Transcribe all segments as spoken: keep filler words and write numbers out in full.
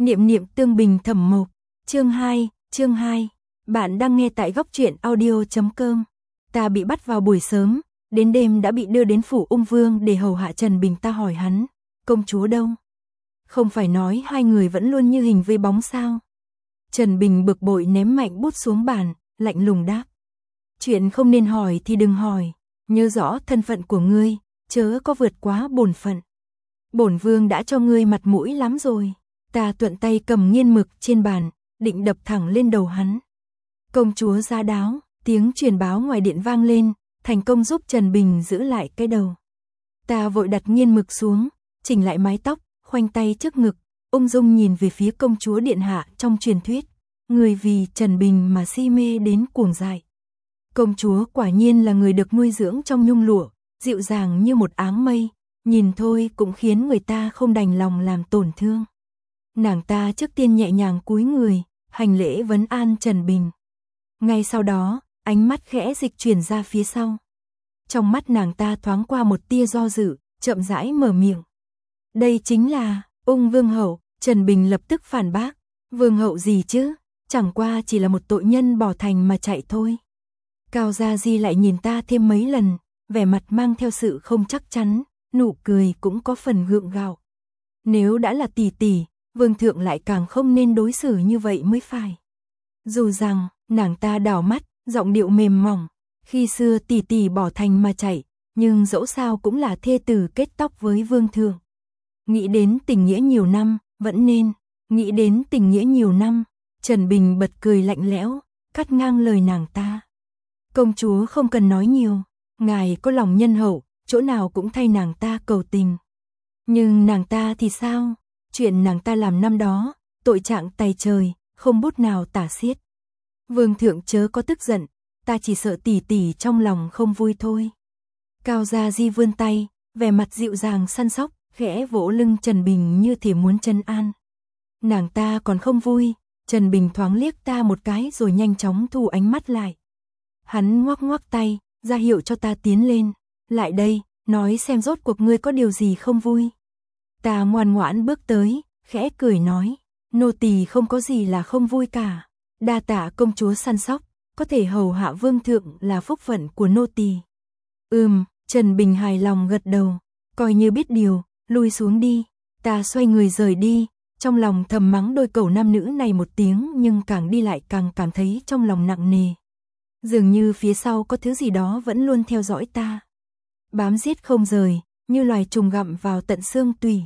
Niệm niệm tương bình thẩm mộc. Chương hai, chương hai. Bạn đang nghe tại góc truyện audio chấm com. Ta bị bắt vào buổi sớm, đến đêm đã bị đưa đến phủ Ung Vương để hầu hạ Trần Bình. Ta hỏi hắn, công chúa đâu? Không phải nói hai người vẫn luôn như hình với bóng sao? Trần Bình bực bội ném mạnh bút xuống bàn, lạnh lùng đáp. Chuyện không nên hỏi thì đừng hỏi, nhớ rõ thân phận của ngươi, chớ có vượt quá bổn phận. Bổn vương đã cho ngươi mặt mũi lắm rồi. Ta thuận tay cầm nghiên mực trên bàn, định đập thẳng lên đầu hắn. Công chúa giá đáo, tiếng truyền báo ngoài điện vang lên, thành công giúp Trần Bình giữ lại cái đầu. Ta vội đặt nghiên mực xuống, chỉnh lại mái tóc, khoanh tay trước ngực, ung dung nhìn về phía công chúa điện hạ trong truyền thuyết. Người vì Trần Bình mà si mê đến cuồng dại. Công chúa quả nhiên là người được nuôi dưỡng trong nhung lụa, dịu dàng như một áng mây, nhìn thôi cũng khiến người ta không đành lòng làm tổn thương. Nàng ta trước tiên nhẹ nhàng cúi người, hành lễ vấn an Trần Bình. Ngay sau đó, ánh mắt khẽ dịch chuyển ra phía sau. Trong mắt nàng ta thoáng qua một tia do dự, chậm rãi mở miệng. Đây chính là Ung Vương hậu. Trần Bình lập tức phản bác. Vương hậu gì chứ, chẳng qua chỉ là một tội nhân bỏ thành mà chạy thôi. Cao Gia Di lại nhìn ta thêm mấy lần, vẻ mặt mang theo sự không chắc chắn, nụ cười cũng có phần gượng gạo. Nếu đã là tỷ tỷ, vương thượng lại càng không nên đối xử như vậy mới phải. Dù rằng, nàng ta đảo mắt, giọng điệu mềm mỏng, khi xưa tỷ tỷ bỏ thành mà chạy, nhưng dẫu sao cũng là thê tử kết tóc với vương thượng. Nghĩ đến tình nghĩa nhiều năm, vẫn nên, nghĩ đến tình nghĩa nhiều năm, Trần Bình bật cười lạnh lẽo, cắt ngang lời nàng ta. Công chúa không cần nói nhiều, ngài có lòng nhân hậu, chỗ nào cũng thay nàng ta cầu tình. Nhưng nàng ta thì sao? Chuyện nàng ta làm năm đó, tội trạng tày trời, không bút nào tả xiết. Vương thượng chớ có tức giận, ta chỉ sợ tỷ tỷ trong lòng không vui thôi. Cao Gia Di vươn tay, vẻ mặt dịu dàng săn sóc, khẽ vỗ lưng Trần Bình như thể muốn trấn an. Nàng ta còn không vui, Trần Bình thoáng liếc ta một cái rồi nhanh chóng thu ánh mắt lại. Hắn ngoắc ngoắc tay, ra hiệu cho ta tiến lên. Lại đây, nói xem rốt cuộc ngươi có điều gì không vui. Ta ngoan ngoãn bước tới, khẽ cười nói, nô tỳ không có gì là không vui cả. Đa tạ công chúa săn sóc, có thể hầu hạ vương thượng là phúc phận của nô tỳ. Ừm, Trần Bình hài lòng gật đầu, coi như biết điều, lui xuống đi. Ta xoay người rời đi, trong lòng thầm mắng đôi cẩu nam nữ này một tiếng, nhưng càng đi lại càng cảm thấy trong lòng nặng nề. Dường như phía sau có thứ gì đó vẫn luôn theo dõi ta. Bám giết không rời, như loài trùng gặm vào tận xương tủy.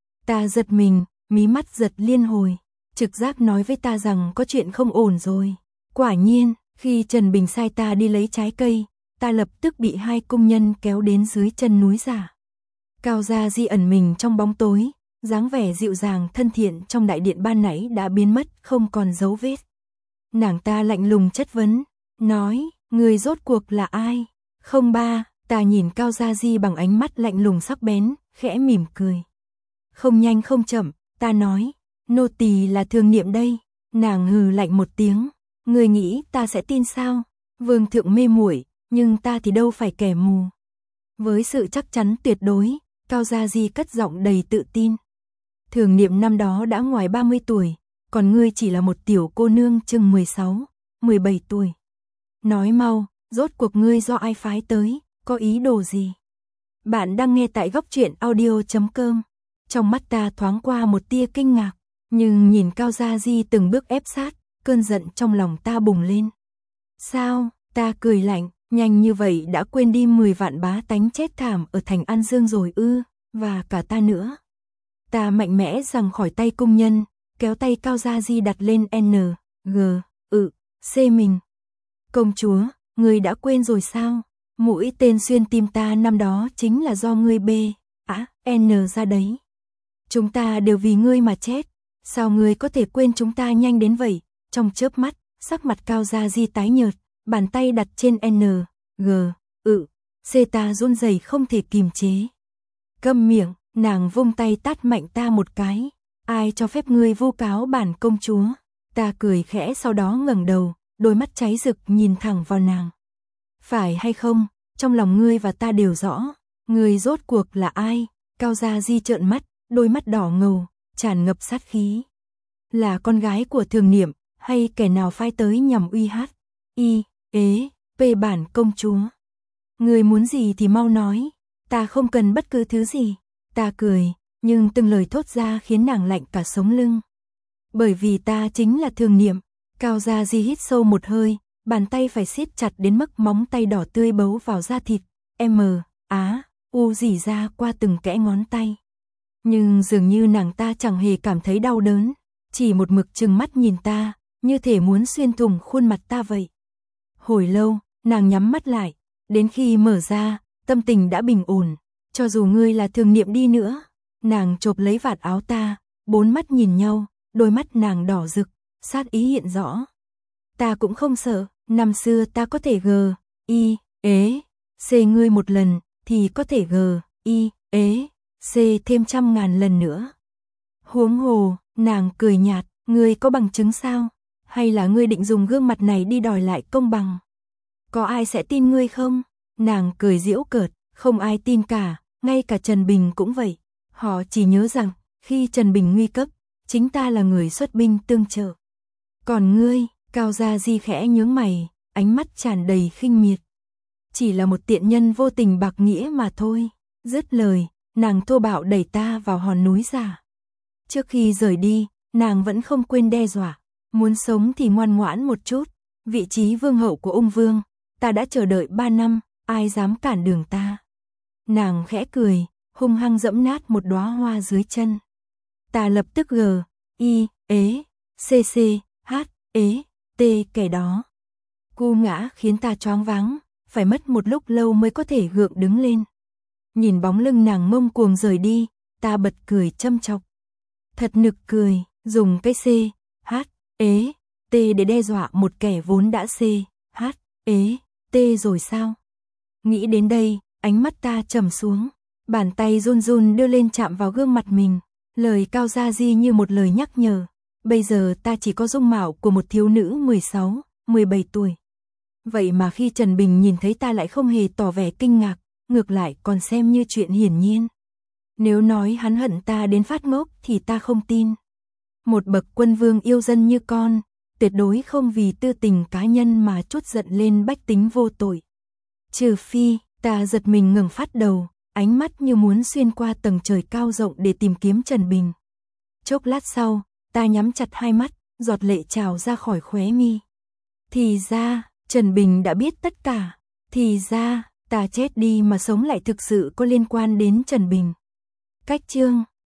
Ta giật mình, mí mắt giật liên hồi, trực giác nói với ta rằng có chuyện không ổn rồi. Quả nhiên, khi Trần Bình sai ta đi lấy trái cây, ta lập tức bị hai cung nhân kéo đến dưới chân núi giả. Cao Gia Di ẩn mình trong bóng tối, dáng vẻ dịu dàng thân thiện trong đại điện ban nãy đã biến mất, không còn dấu vết. Nàng ta lạnh lùng chất vấn, nói, người rốt cuộc là ai? Không ba, ta nhìn Cao Gia Di bằng ánh mắt lạnh lùng sắc bén, khẽ mỉm cười. Không nhanh không chậm, ta nói, nô tỳ là Thường Niệm đây. Nàng hừ lạnh một tiếng, người nghĩ ta sẽ tin sao? Vương thượng mê muội, nhưng ta thì đâu phải kẻ mù. Với sự chắc chắn tuyệt đối, Cao Gia Di cất giọng đầy tự tin. Thường Niệm năm đó đã ngoài ba mươi tuổi, còn ngươi chỉ là một tiểu cô nương chừng mười sáu, mười bảy tuổi. Nói mau, rốt cuộc ngươi do ai phái tới, có ý đồ gì? Bạn đang nghe tại góc truyện audio chấm com. Trong mắt ta thoáng qua một tia kinh ngạc, nhưng nhìn Cao Gia Di từng bước ép sát, cơn giận trong lòng ta bùng lên. Sao? Ta cười lạnh, nhanh như vậy đã quên đi mười vạn bá tánh chết thảm ở thành An Dương rồi ư, và cả ta nữa. Ta mạnh mẽ giằng khỏi tay cung nhân, kéo tay Cao Gia Di đặt lên N, G, ự, C mình. Công chúa, ngươi đã quên rồi sao? Mũi tên xuyên tim ta năm đó chính là do ngươi B, á, N ra đấy. Chúng ta đều vì ngươi mà chết, sao ngươi có thể quên chúng ta nhanh đến vậy? Trong chớp mắt, sắc mặt Cao Gia Di tái nhợt, bàn tay đặt trên N, G, ự, C ta run rẩy không thể kìm chế. Câm miệng, nàng vung tay tát mạnh ta một cái. Ai cho phép ngươi vu cáo bản công chúa? Ta cười khẽ sau đó ngẩng đầu, đôi mắt cháy rực nhìn thẳng vào nàng. Phải hay không, trong lòng ngươi và ta đều rõ, ngươi rốt cuộc là ai? Cao Gia Di trợn mắt, đôi mắt đỏ ngầu, tràn ngập sát khí. Là con gái của Thường Niệm, hay kẻ nào phái tới nhằm uy hát, y, ế, p bản công chúa. Ngươi muốn gì thì mau nói, ta không cần bất cứ thứ gì. Ta cười, nhưng từng lời thốt ra khiến nàng lạnh cả sống lưng. Bởi vì ta chính là Thường Niệm. Cao Gia Di hít sâu một hơi, bàn tay phải siết chặt đến mức móng tay đỏ tươi bấu vào da thịt, M, Á, U rỉ ra qua từng kẽ ngón tay. Nhưng dường như nàng ta chẳng hề cảm thấy đau đớn, chỉ một mực trừng mắt nhìn ta, như thể muốn xuyên thủng khuôn mặt ta vậy. Hồi lâu, nàng nhắm mắt lại, đến khi mở ra, tâm tình đã bình ổn. Cho dù ngươi là Thường Niệm đi nữa. Nàng chộp lấy vạt áo ta, bốn mắt nhìn nhau, đôi mắt nàng đỏ rực, sát ý hiện rõ. Ta cũng không sợ, năm xưa ta có thể gờ, y, ế, c ngươi một lần, thì có thể gờ, y, ế, c thêm trăm ngàn lần nữa. Huống hồ, nàng cười nhạt, ngươi có bằng chứng sao? Hay là ngươi định dùng gương mặt này đi đòi lại công bằng? Có ai sẽ tin ngươi không? Nàng cười giễu cợt, không ai tin cả, ngay cả Trần Bình cũng vậy. Họ chỉ nhớ rằng, khi Trần Bình nguy cấp, chính ta là người xuất binh tương trợ. Còn ngươi, Cao Gia Di khẽ nhướng mày, ánh mắt tràn đầy khinh miệt. Chỉ là một tiện nhân vô tình bạc nghĩa mà thôi. Dứt lời, nàng thô bạo đẩy ta vào hòn núi giả. Trước khi rời đi, nàng vẫn không quên đe dọa. Muốn sống thì ngoan ngoãn một chút. Vị trí vương hậu của ung vương, ta đã chờ đợi ba năm, ai dám cản đường ta. Nàng khẽ cười, hung hăng dẫm nát một đóa hoa dưới chân. Ta lập tức gờ, y, ế, cc, h, ế, t kẻ đó. Cu ngã khiến ta choáng váng, phải mất một lúc lâu mới có thể gượng đứng lên. Nhìn bóng lưng nàng ngông cuồng rời đi, ta bật cười châm chọc. Thật nực cười, dùng cái c, h, ế, t để đe dọa một kẻ vốn đã c, h, ế, t rồi sao? Nghĩ đến đây, ánh mắt ta trầm xuống, bàn tay run run đưa lên chạm vào gương mặt mình. Lời Cao Gia Di như một lời nhắc nhở. Bây giờ ta chỉ có dung mạo của một thiếu nữ mười sáu, mười bảy tuổi. Vậy mà khi Trần Bình nhìn thấy ta lại không hề tỏ vẻ kinh ngạc, ngược lại còn xem như chuyện hiển nhiên. Nếu nói hắn hận ta đến phát ngốc thì ta không tin. Một bậc quân vương yêu dân như con, tuyệt đối không vì tư tình cá nhân mà trút giận lên bách tính vô tội. Trừ phi, ta giật mình ngẩng phát đầu, ánh mắt như muốn xuyên qua tầng trời cao rộng để tìm kiếm Trần Bình. Chốc lát sau, ta nhắm chặt hai mắt, giọt lệ trào ra khỏi khóe mi. Thì ra, Trần Bình đã biết tất cả. Thì ra, ta chết đi mà sống lại thực sự có liên quan đến Trần Bình. Cách chương